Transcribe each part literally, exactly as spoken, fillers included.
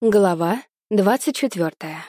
Глава двадцать четвёртая.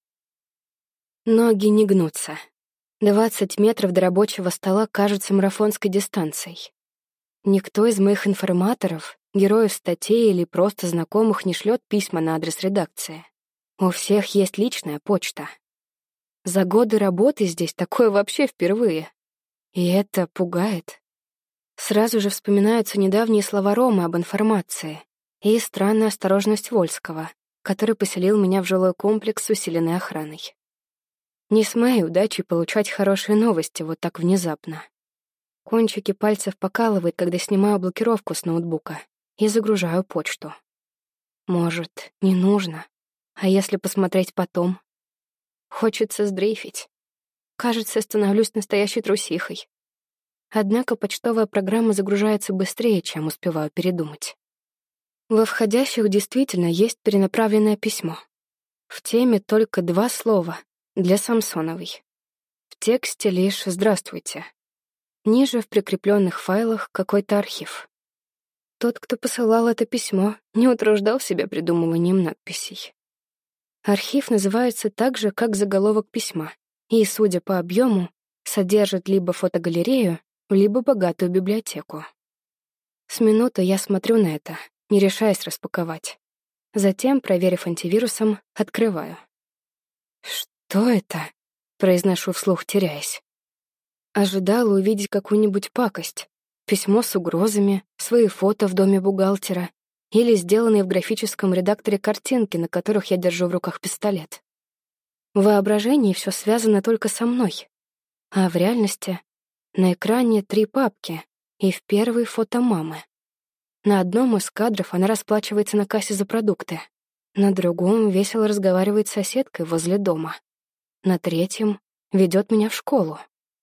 Ноги не гнутся. Двадцать метров до рабочего стола кажутся марафонской дистанцией. Никто из моих информаторов, героев статей или просто знакомых не шлет письма на адрес редакции. У всех есть личная почта. За годы работы здесь такое вообще впервые. И это пугает. Сразу же вспоминаются недавние слова Ромы об информации и странная осторожность Вольского, который поселил меня в жилой комплекс с усиленной охраной. Не с моей удачей получать хорошие новости вот так внезапно. Кончики пальцев покалывает, когда снимаю блокировку с ноутбука и загружаю почту. Может, не нужно? А если посмотреть потом? Хочется сдрейфить. Кажется, становлюсь настоящей трусихой. Однако почтовая программа загружается быстрее, чем успеваю передумать. Во входящих действительно есть перенаправленное письмо. В теме только два слова для Самсоновой. В тексте лишь «Здравствуйте». Ниже в прикрепленных файлах какой-то архив. Тот, кто посылал это письмо, не утруждал себя придумыванием надписей. Архив называется так же, как заголовок письма, и, судя по объему, содержит либо фотогалерею, либо богатую библиотеку. С минуты я смотрю на это, не решаясь распаковать. Затем, проверив антивирусом, открываю. «Что это?» — произношу вслух, теряясь. Ожидала увидеть какую-нибудь пакость. Письмо с угрозами, свои фото в доме бухгалтера или сделанные в графическом редакторе картинки, на которых я держу в руках пистолет. В воображении все связано только со мной. А в реальности на экране три папки, и в первой фото мамы. На одном из кадров она расплачивается на кассе за продукты. На другом весело разговаривает с соседкой возле дома. На третьем ведет меня в школу.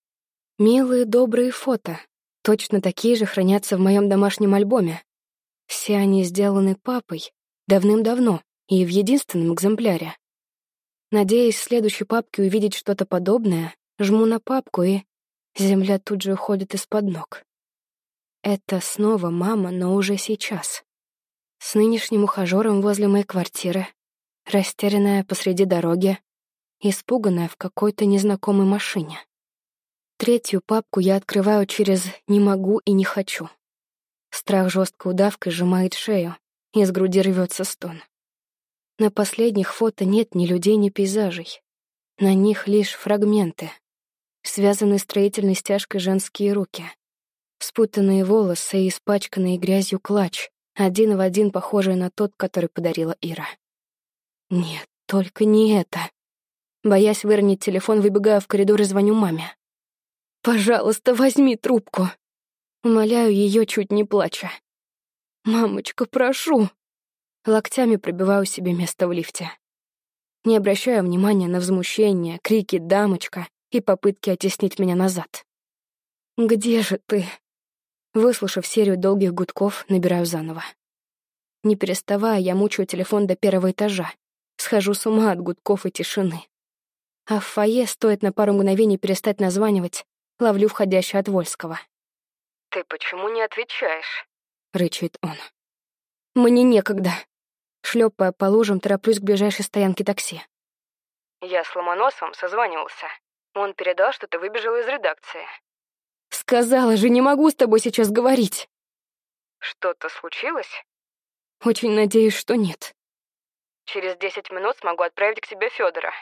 Милые, добрые фото. Точно такие же хранятся в моем домашнем альбоме. Все они сделаны папой давным-давно и в единственном экземпляре. Надеясь в следующей папке увидеть что-то подобное, жму на папку, и земля тут же уходит из-под ног. Это снова мама, но уже сейчас. С нынешним ухажёром возле моей квартиры, растерянная посреди дороги, испуганная в какой-то незнакомой машине. Третью папку я открываю через «не могу» и «не хочу». Страх жесткой удавкой сжимает шею, из груди рвется стон. На последних фото нет ни людей, ни пейзажей. На них лишь фрагменты, связанные строительной стяжкой женские руки. Спутанные волосы и испачканный грязью клатч, один в один похожий на тот, который подарила Ира. Нет, только не это. Боясь выронить телефон, выбегаю в коридор и звоню маме. «Пожалуйста, возьми трубку!» Умоляю ее, чуть не плача. «Мамочка, прошу!» Локтями пробиваю себе место в лифте. Не обращаю внимания на возмущение, крики «дамочка» и попытки оттеснить меня назад. «Где же ты?» Выслушав серию долгих гудков, набираю заново. Не переставая, я мучаю телефон до первого этажа. Схожу с ума от гудков и тишины. А в фойе, стоит на пару мгновений перестать названивать, ловлю входящий от Вольского. «Ты почему не отвечаешь?» — рычит он. «Мне некогда». Шлепая по лужам, тороплюсь к ближайшей стоянке такси. «Я с Ломоносовым созванивался. Он передал, что ты выбежала из редакции». «Сказала же, не могу с тобой сейчас говорить». «Что-то случилось?» «Очень надеюсь, что нет». «Через десять минут смогу отправить к тебе Федора».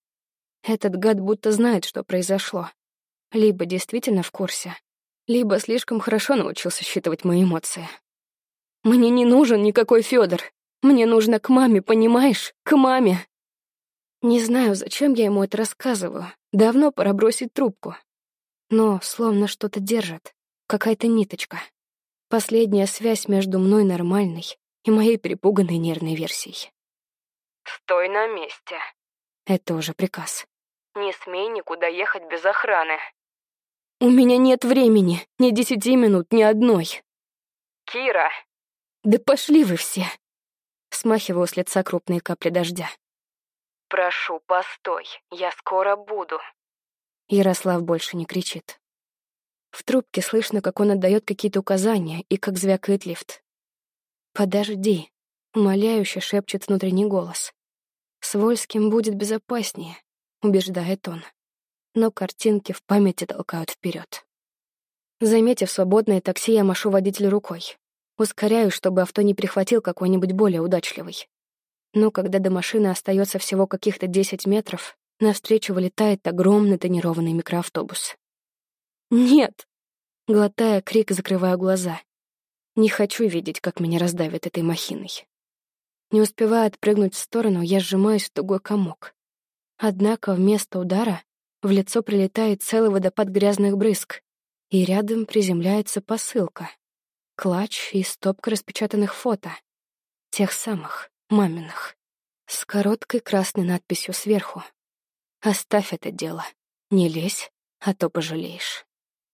Этот гад будто знает, что произошло. Либо действительно в курсе, либо слишком хорошо научился считывать мои эмоции. «Мне не нужен никакой Федор. Мне нужно к маме, понимаешь? К маме!» Не знаю, зачем я ему это рассказываю. Давно пора бросить трубку. Но словно что-то держит, какая-то ниточка. Последняя связь между мной нормальной и моей перепуганной нервной версией. «Стой на месте». Это уже приказ. «Не смей никуда ехать без охраны». «У меня нет времени, ни десяти минут, ни одной». «Кира!» «Да пошли вы все!» Смахиваю с лица крупные капли дождя. «Прошу, постой, я скоро буду». Ярослав больше не кричит. В трубке слышно, как он отдает какие-то указания и как звякает лифт. «Подожди». Умоляюще шепчет внутренний голос. «С Вольским будет безопаснее», — убеждает он. Но картинки в памяти толкают вперед. Заметив свободное такси, я машу водителю рукой. Ускоряю, чтобы авто не прихватил какой-нибудь более удачливый. Но когда до машины остается всего каких-то десять метров, навстречу вылетает огромный тонированный микроавтобус. «Нет!» — глотая крик, закрываю глаза. Не хочу видеть, как меня раздавит этой махиной. Не успевая отпрыгнуть в сторону, я сжимаюсь в тугой комок. Однако вместо удара в лицо прилетает целый водопад грязных брызг, и рядом приземляется посылка. Клатч и стопка распечатанных фото. Тех самых, маминых. С короткой красной надписью сверху. «Оставь это дело. Не лезь, а то пожалеешь».